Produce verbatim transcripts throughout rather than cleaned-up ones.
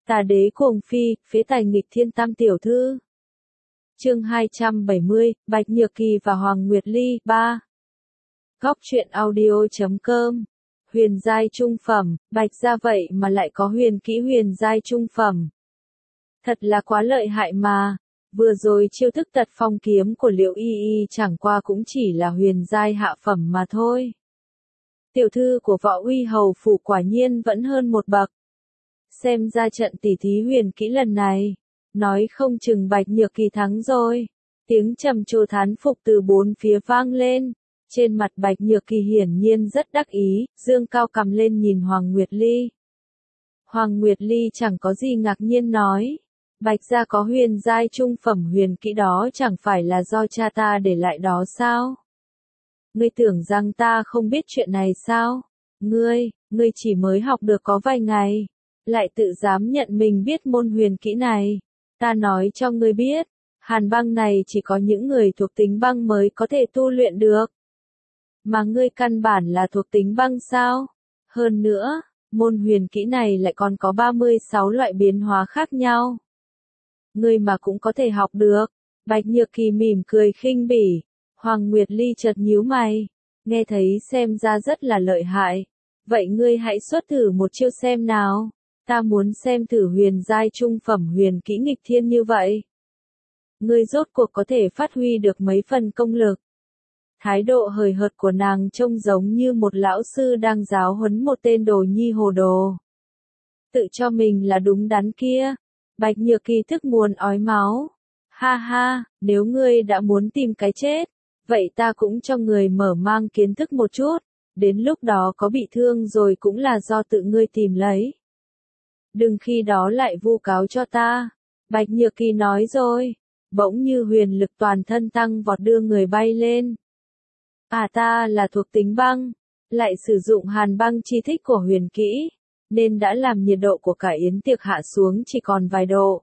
Tà đế cuồng phi, phế tài nghịch thiên tam tiểu thư. Chương hai trăm bảy mươi, Bạch Nhược Kỳ và Hoàng Nguyệt Ly, ba. Góc truyện audio chấm com. Huyền giai trung phẩm, Bạch gia vậy mà lại có huyền kỹ huyền giai trung phẩm. Thật là quá lợi hại mà. Vừa rồi chiêu thức tật phong kiếm của Liễu Y Y chẳng qua cũng chỉ là huyền giai hạ phẩm mà thôi. Tiểu thư của Võ Uy Hầu phủ quả nhiên vẫn hơn một bậc. Xem ra trận tỉ thí huyền kỹ lần này, nói không chừng Bạch Nhược Kỳ thắng rồi. Tiếng trầm trồ thán phục từ bốn phía vang lên. Trên mặt Bạch Nhược Kỳ hiển nhiên rất đắc ý, dương cao cằm lên nhìn Hoàng Nguyệt Ly. Hoàng Nguyệt Ly chẳng có gì ngạc nhiên nói. Bạch gia có huyền giai trung phẩm huyền kỹ đó chẳng phải là do cha ta để lại đó sao? Ngươi tưởng rằng ta không biết chuyện này sao? Ngươi, ngươi chỉ mới học được có vài ngày, lại tự dám nhận mình biết môn huyền kỹ này. Ta nói cho ngươi biết, hàn băng này chỉ có những người thuộc tính băng mới có thể tu luyện được. Mà ngươi căn bản là thuộc tính băng sao? Hơn nữa, môn huyền kỹ này lại còn có ba mươi sáu loại biến hóa khác nhau. Ngươi mà cũng có thể học được. Bạch Nhược Kỳ mỉm cười khinh bỉ. Hoàng Nguyệt Ly chợt nhíu mày. Nghe thấy xem ra rất là lợi hại. Vậy ngươi hãy xuất thử một chiêu xem nào. Ta muốn xem thử huyền giai trung phẩm huyền kỹ nghịch thiên như vậy. Ngươi rốt cuộc có thể phát huy được mấy phần công lực. Thái độ hời hợt của nàng trông giống như một lão sư đang giáo huấn một tên đồ nhi hồ đồ. Tự cho mình là đúng đắn kia. Bạch Nhược Kỳ thức muốn ói máu. Ha ha, nếu ngươi đã muốn tìm cái chết, vậy ta cũng cho người mở mang kiến thức một chút, đến lúc đó có bị thương rồi cũng là do tự ngươi tìm lấy. Đừng khi đó lại vu cáo cho ta. Bạch Nhược Kỳ nói rồi, bỗng như huyền lực toàn thân tăng vọt đưa người bay lên. À ta là thuộc tính băng, lại sử dụng hàn băng chi thích của huyền kỹ, nên đã làm nhiệt độ của cả yến tiệc hạ xuống chỉ còn vài độ.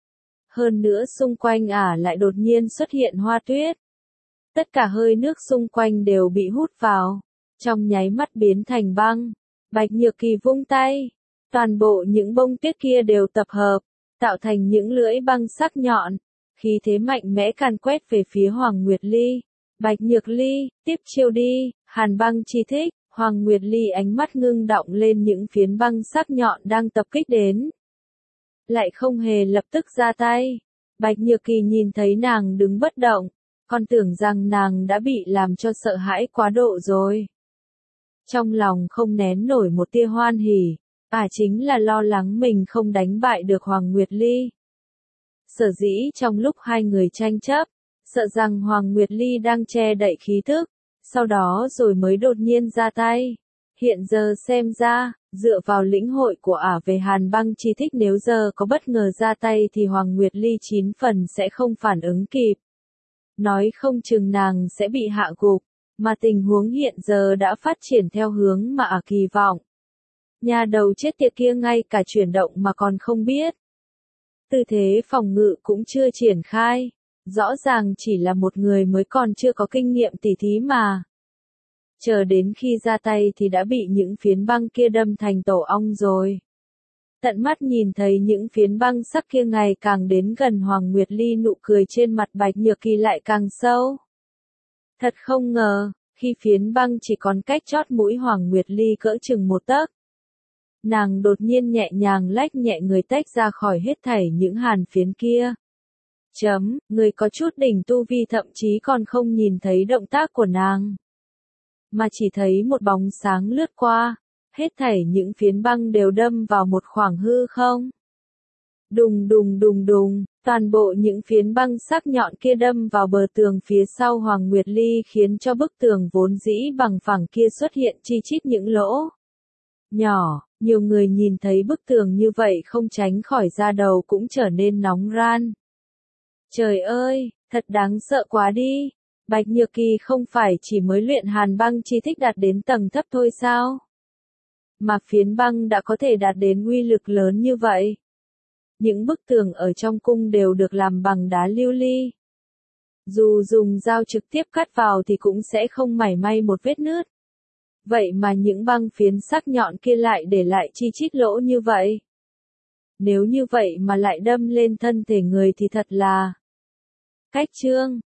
Hơn nữa xung quanh ả lại đột nhiên xuất hiện hoa tuyết. Tất cả hơi nước xung quanh đều bị hút vào, trong nháy mắt biến thành băng. Bạch Nhược Kỳ vung tay, toàn bộ những bông tuyết kia đều tập hợp, tạo thành những lưỡi băng sắc nhọn, khí thế mạnh mẽ càn quét về phía Hoàng Nguyệt Ly. Bạch Nhược Ly, tiếp chiêu đi, hàn băng chi thích. Hoàng Nguyệt Ly ánh mắt ngưng đọng lên những phiến băng sắc nhọn đang tập kích đến. Lại không hề lập tức ra tay. Bạch Nhược Kỳ nhìn thấy nàng đứng bất động, còn tưởng rằng nàng đã bị làm cho sợ hãi quá độ rồi. Trong lòng không nén nổi một tia hoan hỉ, à chính là lo lắng mình không đánh bại được Hoàng Nguyệt Ly. Sở dĩ trong lúc hai người tranh chấp, sợ rằng Hoàng Nguyệt Ly đang che đậy khí thức, sau đó rồi mới đột nhiên ra tay. Hiện giờ xem ra, dựa vào lĩnh hội của ả về hàn băng chi thích nếu giờ có bất ngờ ra tay thì Hoàng Nguyệt Ly chín phần sẽ không phản ứng kịp. Nói không chừng nàng sẽ bị hạ gục, mà tình huống hiện giờ đã phát triển theo hướng mà ả kỳ vọng. Nhà đầu chết tiệt kia ngay cả chuyển động mà còn không biết. Tư thế phòng ngự cũng chưa triển khai. Rõ ràng chỉ là một người mới còn chưa có kinh nghiệm tỉ thí mà. Chờ đến khi ra tay thì đã bị những phiến băng kia đâm thành tổ ong rồi. Tận mắt nhìn thấy những phiến băng sắc kia ngày càng đến gần Hoàng Nguyệt Ly, nụ cười trên mặt Bạch Nhược Kỳ lại càng sâu. Thật không ngờ, khi phiến băng chỉ còn cách chót mũi Hoàng Nguyệt Ly cỡ chừng một tấc. Nàng đột nhiên nhẹ nhàng lách nhẹ người tách ra khỏi hết thảy những hàn phiến kia. Chấm, người có chút đỉnh tu vi thậm chí còn không nhìn thấy động tác của nàng. Mà chỉ thấy một bóng sáng lướt qua, hết thảy những phiến băng đều đâm vào một khoảng hư không. Đùng đùng đùng đùng, toàn bộ những phiến băng sắc nhọn kia đâm vào bờ tường phía sau Hoàng Nguyệt Ly khiến cho bức tường vốn dĩ bằng phẳng kia xuất hiện chi chít những lỗ nhỏ. Nhiều người nhìn thấy bức tường như vậy không tránh khỏi da đầu cũng trở nên nóng ran. Trời ơi, thật đáng sợ quá đi. Bạch Nhược Kỳ không phải chỉ mới luyện hàn băng chi thích đạt đến tầng thấp thôi sao? Mà phiến băng đã có thể đạt đến uy lực lớn như vậy. Những bức tường ở trong cung đều được làm bằng đá lưu ly. Dù dùng dao trực tiếp cắt vào thì cũng sẽ không mảy may một vết nứt. Vậy mà những băng phiến sắc nhọn kia lại để lại chi chít lỗ như vậy. Nếu như vậy mà lại đâm lên thân thể người thì thật là cách trương.